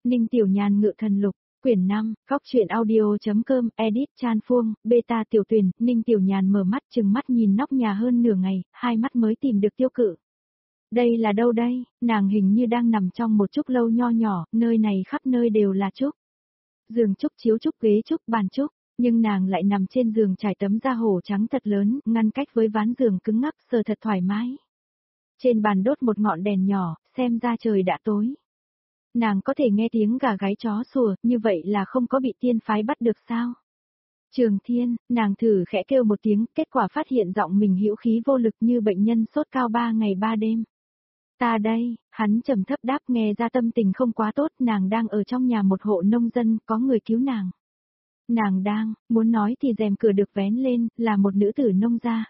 Ninh Tiểu Nhàn ngự thần lục, quyển 5, góc truyện audio.com, edit Chan Phuông, beta tiểu tuyển, Ninh Tiểu Nhàn mở mắt chừng mắt nhìn nóc nhà hơn nửa ngày, hai mắt mới tìm được Tiêu Cự. Đây là đâu đây? Nàng hình như đang nằm trong một trúc lâu nho nhỏ, nơi này khắp nơi đều là trúc. Giường trúc, chiếu trúc, ghế trúc, bàn trúc, nhưng nàng lại nằm trên giường trải tấm da hổ trắng thật lớn, ngăn cách với ván giường cứng ngắc, sờ thật thoải mái. Trên bàn đốt một ngọn đèn nhỏ, xem ra trời đã tối. Nàng có thể nghe tiếng gà gáy chó sủa, như vậy là không có bị tiên phái bắt được sao? Trường Thiên, nàng thử khẽ kêu một tiếng, kết quả phát hiện giọng mình hữu khí vô lực như bệnh nhân sốt cao 3 ngày 3 đêm. Ta đây, hắn trầm thấp đáp, nghe ra tâm tình không quá tốt, nàng đang ở trong nhà một hộ nông dân, có người cứu nàng. Nàng đang, muốn nói thì rèm cửa được vén lên, là một nữ tử nông gia.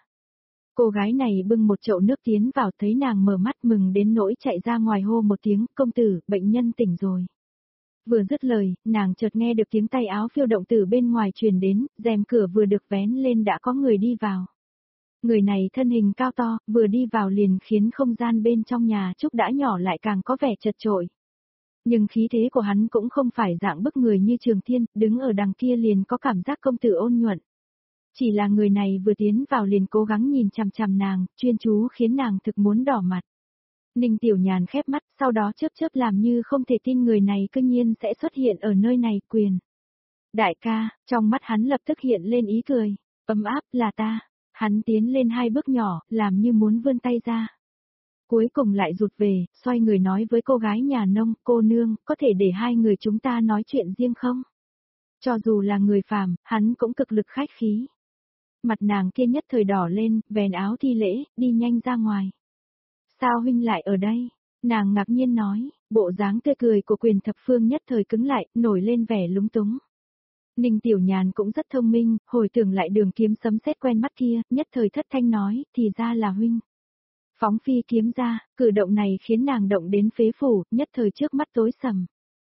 Cô gái này bưng một chậu nước tiến vào, thấy nàng mở mắt mừng đến nỗi chạy ra ngoài hô một tiếng, công tử, bệnh nhân tỉnh rồi. Vừa dứt lời, nàng chợt nghe được tiếng tay áo phiêu động từ bên ngoài truyền đến, rèm cửa vừa được vén lên đã có người đi vào. Người này thân hình cao to, vừa đi vào liền khiến không gian bên trong nhà trúc đã nhỏ lại càng có vẻ chật chội. Nhưng khí thế của hắn cũng không phải dạng bức người như Trường Thiên, đứng ở đằng kia liền có cảm giác công tử ôn nhuận. Chỉ là người này vừa tiến vào liền cố gắng nhìn chằm chằm nàng, chuyên chú khiến nàng thực muốn đỏ mặt. Ninh Tiểu Nhàn khép mắt, sau đó chớp chớp làm như không thể tin người này cư nhiên sẽ xuất hiện ở nơi này. Quyền. Đại ca, trong mắt hắn lập tức hiện lên ý cười, ấm áp, là ta. Hắn tiến lên 2 bước nhỏ, làm như muốn vươn tay ra. Cuối cùng lại rụt về, xoay người nói với cô gái nhà nông, cô nương, có thể để hai người chúng ta nói chuyện riêng không? Cho dù là người phàm, hắn cũng cực lực khách khí. Mặt nàng kia nhất thời đỏ lên, vén áo thi lễ, đi nhanh ra ngoài. Sao huynh lại ở đây? Nàng ngạc nhiên nói, bộ dáng tươi cười của Quyền Thập Phương nhất thời cứng lại, nổi lên vẻ lúng túng. Ninh Tiểu Nhàn cũng rất thông minh, hồi tưởng lại đường kiếm sấm sét quen mắt kia, nhất thời thất thanh nói, thì ra là huynh. Phóng phi kiếm ra, cử động này khiến nàng động đến phế phủ, nhất thời trước mắt tối sầm.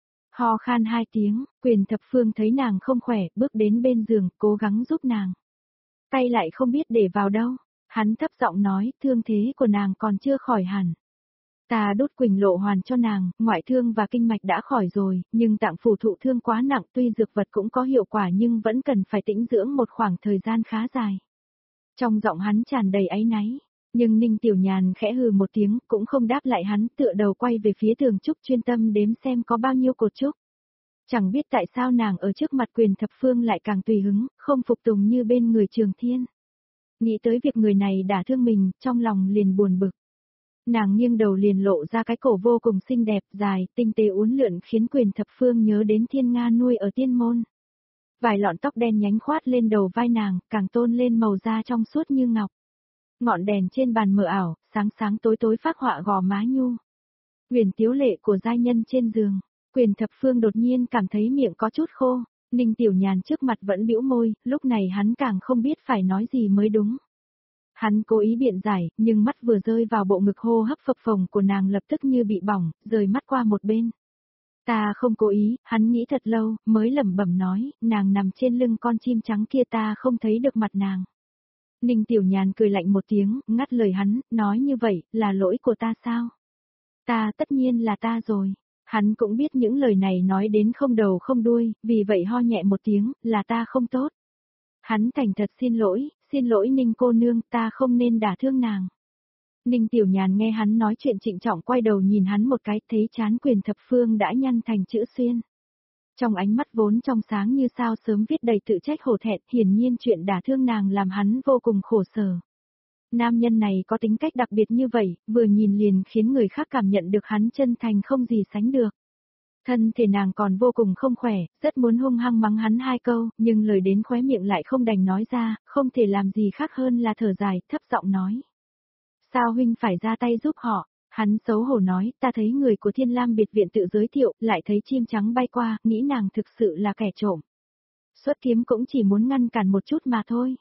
Ho khan 2 tiếng, Quyền Thập Phương thấy nàng không khỏe, bước đến bên giường, cố gắng giúp nàng. Tay lại không biết để vào đâu, hắn thấp giọng nói, thương thế của nàng còn chưa khỏi hẳn. Ta đốt Quỳnh Lộ Hoàn cho nàng, ngoại thương và kinh mạch đã khỏi rồi, nhưng tạng phủ thụ thương quá nặng, tuy dược vật cũng có hiệu quả nhưng vẫn cần phải tĩnh dưỡng một khoảng thời gian khá dài. Trong giọng hắn tràn đầy áy náy, nhưng Ninh Tiểu Nhàn khẽ hừ một tiếng, cũng không đáp lại hắn, tựa đầu quay về phía tường trúc chuyên tâm đếm xem có bao nhiêu cột trúc. Chẳng biết tại sao nàng ở trước mặt Quyền Thập Phương lại càng tùy hứng, không phục tùng như bên người Trường Thiên. Nghĩ tới việc người này đả thương mình, trong lòng liền buồn bực. Nàng nghiêng đầu liền lộ ra cái cổ vô cùng xinh đẹp, dài, tinh tế uốn lượn khiến Quyền Thập Phương nhớ đến Thiên Nga nuôi ở Tiên Môn. Vài lọn tóc đen nhánh khoát lên đầu vai nàng, càng tôn lên màu da trong suốt như ngọc. Ngọn đèn trên bàn mờ ảo, sáng sáng tối tối phác họa gò má nhu. Huyền tiếu lệ của giai nhân trên giường. Quyền Thập Phương đột nhiên cảm thấy miệng có chút khô, Ninh Tiểu Nhàn trước mặt vẫn bĩu môi, lúc này hắn càng không biết phải nói gì mới đúng. Hắn cố ý biện giải, nhưng mắt vừa rơi vào bộ ngực hô hấp phập phồng của nàng lập tức như bị bỏng, rời mắt qua một bên. Ta không cố ý, hắn nghĩ thật lâu, mới lẩm bẩm nói, nàng nằm trên lưng con chim trắng kia ta không thấy được mặt nàng. Ninh Tiểu Nhàn cười lạnh một tiếng, ngắt lời hắn, nói như vậy, là lỗi của ta sao? Ta tất nhiên là ta rồi. Hắn cũng biết những lời này nói đến không đầu không đuôi, vì vậy ho nhẹ một tiếng, là ta không tốt. Hắn thành thật xin lỗi Ninh cô nương, ta không nên đả thương nàng. Ninh Tiểu Nhàn nghe hắn nói chuyện trịnh trọng quay đầu nhìn hắn một cái, thấy trán Quyền Thập Phương đã nhăn thành chữ xuyên. Trong ánh mắt vốn trong sáng như sao sớm viết đầy tự trách hổ thẹn, hiển nhiên chuyện đả thương nàng làm hắn vô cùng khổ sở. Nam nhân này có tính cách đặc biệt như vậy, vừa nhìn liền khiến người khác cảm nhận được hắn chân thành không gì sánh được. Thân thể nàng còn vô cùng không khỏe, rất muốn hung hăng mắng hắn 2 câu, nhưng lời đến khóe miệng lại không đành nói ra, không thể làm gì khác hơn là thở dài, thấp giọng nói. Sao huynh phải ra tay giúp họ? Hắn xấu hổ nói, ta thấy người của Thiên Lam biệt viện tự giới thiệu, lại thấy chim trắng bay qua, nghĩ nàng thực sự là kẻ trộm. Xuất kiếm cũng chỉ muốn ngăn cản một chút mà thôi.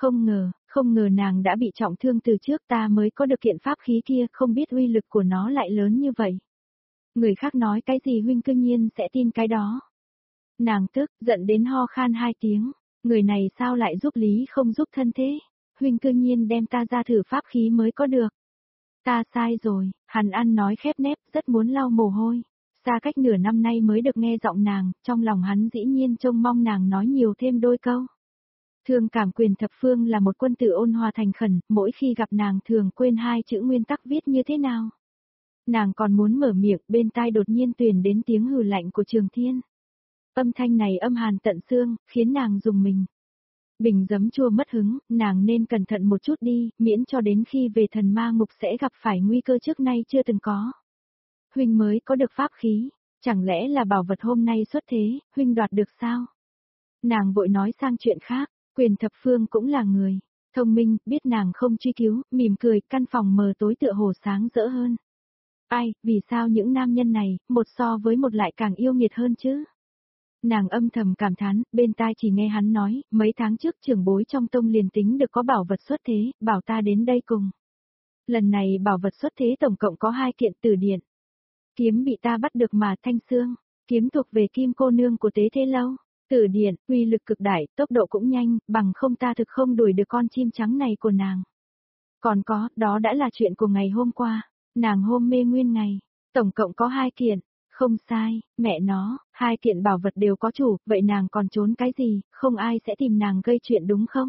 Không ngờ nàng đã bị trọng thương từ trước, ta mới có được kiện pháp khí kia, không biết uy lực của nó lại lớn như vậy. Người khác nói cái gì huynh cương nhiên sẽ tin cái đó. Nàng tức, giận đến ho khan 2 tiếng, người này sao lại giúp lý không giúp thân thế, huynh cương nhiên đem ta ra thử pháp khí mới có được. Ta sai rồi, hắn ăn nói khép nép, rất muốn lau mồ hôi. Xa cách nửa năm nay mới được nghe giọng nàng, trong lòng hắn dĩ nhiên trông mong nàng nói nhiều thêm đôi câu. Thương cảm Quyền Thập Phương là một quân tử ôn hòa thành khẩn, mỗi khi gặp nàng thường quên hai chữ nguyên tắc viết như thế nào. Nàng còn muốn mở miệng, bên tai đột nhiên truyền đến tiếng hừ lạnh của Trường Thiên. Âm thanh này âm hàn tận xương, khiến nàng rùng mình. Bình giấm chua mất hứng, nàng nên cẩn thận một chút đi, miễn cho đến khi về thần ma ngục sẽ gặp phải nguy cơ trước nay chưa từng có. Huynh mới có được pháp khí, chẳng lẽ là bảo vật hôm nay xuất thế, huynh đoạt được sao? Nàng vội nói sang chuyện khác, Quyền Thập Phương cũng là người thông minh, biết nàng không truy cứu, mỉm cười, căn phòng mờ tối tựa hồ sáng rỡ hơn. Ai, vì sao những nam nhân này, một so với một lại càng yêu nghiệt hơn chứ? Nàng âm thầm cảm thán, bên tai chỉ nghe hắn nói, mấy tháng trước trưởng bối trong tông liền tính được có bảo vật xuất thế, bảo ta đến đây cùng. Lần này bảo vật xuất thế tổng cộng có 2 kiện Tử Điện. Kiếm bị ta bắt được mà thanh xương, kiếm thuộc về Kim cô nương của Tế Thế Lâu. Tử Điện, uy lực cực đại, tốc độ cũng nhanh, bằng không ta thực không đuổi được con chim trắng này của nàng. Còn có, đó đã là chuyện của ngày hôm qua, nàng hôm mê nguyên ngày, tổng cộng có 2 kiện. Không sai, mẹ nó, 2 kiện bảo vật đều có chủ, vậy nàng còn trốn cái gì, không ai sẽ tìm nàng gây chuyện đúng không?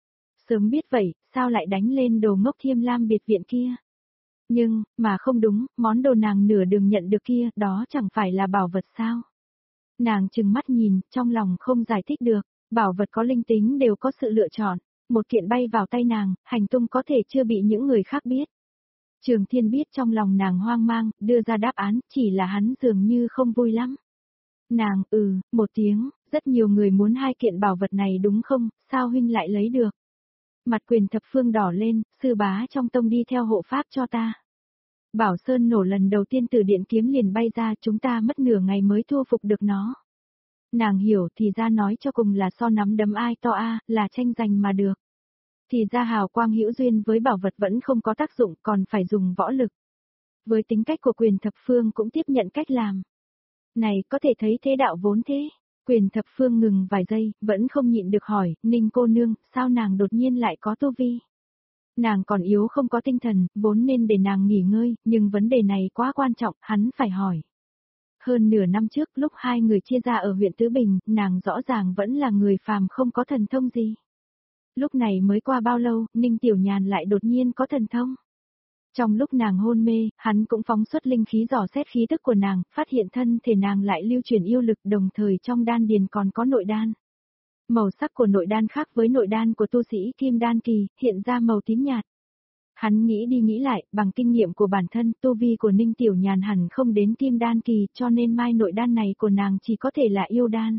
Sớm biết vậy, sao lại đánh lên đồ ngốc Thiêm Lam biệt viện kia? Nhưng, mà không đúng, món đồ nàng nửa đường nhận được kia, đó chẳng phải là bảo vật sao? Nàng trừng mắt nhìn, trong lòng không giải thích được, bảo vật có linh tính đều có sự lựa chọn, một kiện bay vào tay nàng, hành tung có thể chưa bị những người khác biết. Trường Thiên biết trong lòng nàng hoang mang, đưa ra đáp án, chỉ là hắn dường như không vui lắm. Nàng, một tiếng, rất nhiều người muốn 2 kiện bảo vật này đúng không, sao huynh lại lấy được? Mặt Quyền Thập Phương đỏ lên, sư bá trong tông đi theo hộ pháp cho ta. Bảo Sơn nổ lần đầu tiên từ điện kiếm liền bay ra, chúng ta mất nửa ngày mới thu phục được nó. Nàng hiểu thì ra nói cho cùng là so nắm đấm ai to là tranh giành mà được. Thì ra hào quang hữu duyên với bảo vật vẫn không có tác dụng, còn phải dùng võ lực. Với tính cách của Quyền Thập Phương cũng tiếp nhận cách làm. Này, có thể thấy thế đạo vốn thế. Quyền Thập Phương ngừng vài giây, vẫn không nhịn được hỏi, Ninh cô nương, sao nàng đột nhiên lại có tu vi? Nàng còn yếu không có tinh thần, vốn nên để nàng nghỉ ngơi, nhưng vấn đề này quá quan trọng, hắn phải hỏi. Hơn nửa năm trước, lúc 2 người chia ra ở huyện Tứ Bình, nàng rõ ràng vẫn là người phàm không có thần thông gì. Lúc này mới qua bao lâu, Ninh Tiểu Nhàn lại đột nhiên có thần thông. Trong lúc nàng hôn mê, hắn cũng phóng xuất linh khí dò xét khí tức của nàng, phát hiện thân thể nàng lại lưu chuyển yêu lực, đồng thời trong đan điền còn có nội đan. Màu sắc của nội đan khác với nội đan của tu sĩ kim đan kỳ, hiện ra màu tím nhạt. Hắn nghĩ đi nghĩ lại, bằng kinh nghiệm của bản thân, tu vi của Ninh Tiểu Nhàn hẳn không đến kim đan kỳ, cho nên mai nội đan này của nàng chỉ có thể là yêu đan.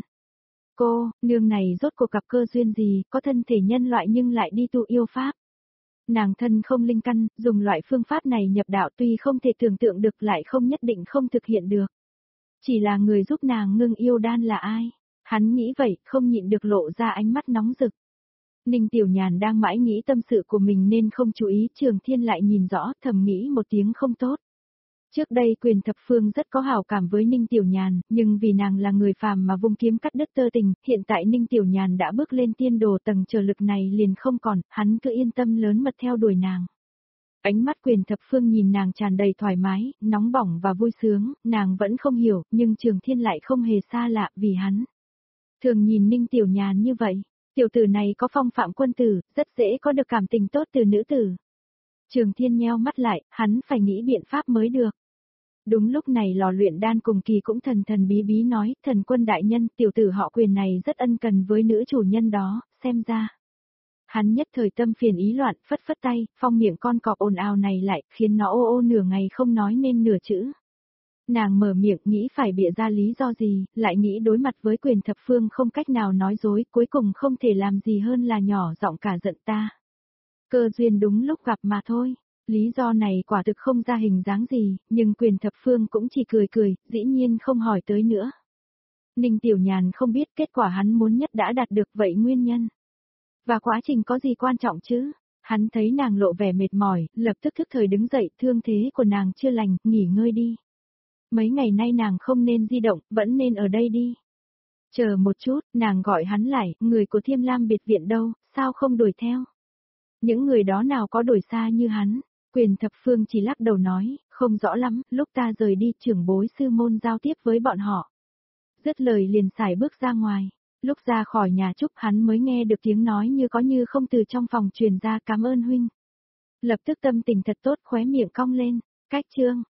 Cô, nương này rốt cuộc gặp cơ duyên gì, có thân thể nhân loại nhưng lại đi tu yêu pháp. Nàng thân không linh căn, dùng loại phương pháp này nhập đạo tuy không thể tưởng tượng được lại không nhất định không thực hiện được. Chỉ là người giúp nàng ngưng yêu đan là ai? Hắn nghĩ vậy, không nhịn được lộ ra ánh mắt nóng rực. Ninh Tiểu Nhàn đang mãi nghĩ tâm sự của mình nên không chú ý, Trường Thiên lại nhìn rõ, thầm nghĩ một tiếng không tốt. Trước đây Quyền Thập Phương rất có hảo cảm với Ninh Tiểu Nhàn, nhưng vì nàng là người phàm mà vung kiếm cắt đứt tơ tình, hiện tại Ninh Tiểu Nhàn đã bước lên tiên đồ, tầng trở lực này liền không còn, hắn cứ yên tâm lớn mật theo đuổi nàng. Ánh mắt Quyền Thập Phương nhìn nàng tràn đầy thoải mái, nóng bỏng và vui sướng, nàng vẫn không hiểu, nhưng Trường Thiên lại không hề xa lạ vì hắn. Thường nhìn Ninh Tiểu Nhàn như vậy, tiểu tử này có phong phạm quân tử, rất dễ có được cảm tình tốt từ nữ tử. Trường Thiên nheo mắt lại, hắn phải nghĩ biện pháp mới được. Đúng lúc này lò luyện đan cùng kỳ cũng thần thần bí bí nói, thần quân đại nhân, tiểu tử họ Quyền này rất ân cần với nữ chủ nhân đó, xem ra. Hắn nhất thời tâm phiền ý loạn, phất phất tay, phong miệng con cọp ồn ào này lại, khiến nó ô ô nửa ngày không nói nên nửa chữ. Nàng mở miệng nghĩ phải bịa ra lý do gì, lại nghĩ đối mặt với Quyền Thập Phương không cách nào nói dối, cuối cùng không thể làm gì hơn là nhỏ giọng cả giận ta. Cơ duyên đúng lúc gặp mà thôi. Lý do này quả thực không ra hình dáng gì, nhưng Quyền Thập Phương cũng chỉ cười cười, dĩ nhiên không hỏi tới nữa. Ninh Tiểu Nhàn không biết kết quả hắn muốn nhất đã đạt được vậy nguyên nhân. Và quá trình có gì quan trọng chứ? Hắn thấy nàng lộ vẻ mệt mỏi, lập tức thức thời đứng dậy, thương thế của nàng chưa lành, nghỉ ngơi đi. Mấy ngày nay nàng không nên di động, vẫn nên ở đây đi. Chờ một chút, nàng gọi hắn lại, người của Thiêm Lam biệt viện đâu, sao không đuổi theo? Những người đó nào có đuổi xa như hắn? Quyền thập phương chỉ lắc đầu nói, không rõ lắm, lúc ta rời đi trưởng bối sư môn giao tiếp với bọn họ. Dứt lời liền xài bước ra ngoài, lúc ra khỏi nhà Trúc hắn mới nghe được tiếng nói như có như không từ trong phòng truyền ra, cảm ơn huynh. Lập tức tâm tình thật tốt, khóe miệng cong lên, cách chương.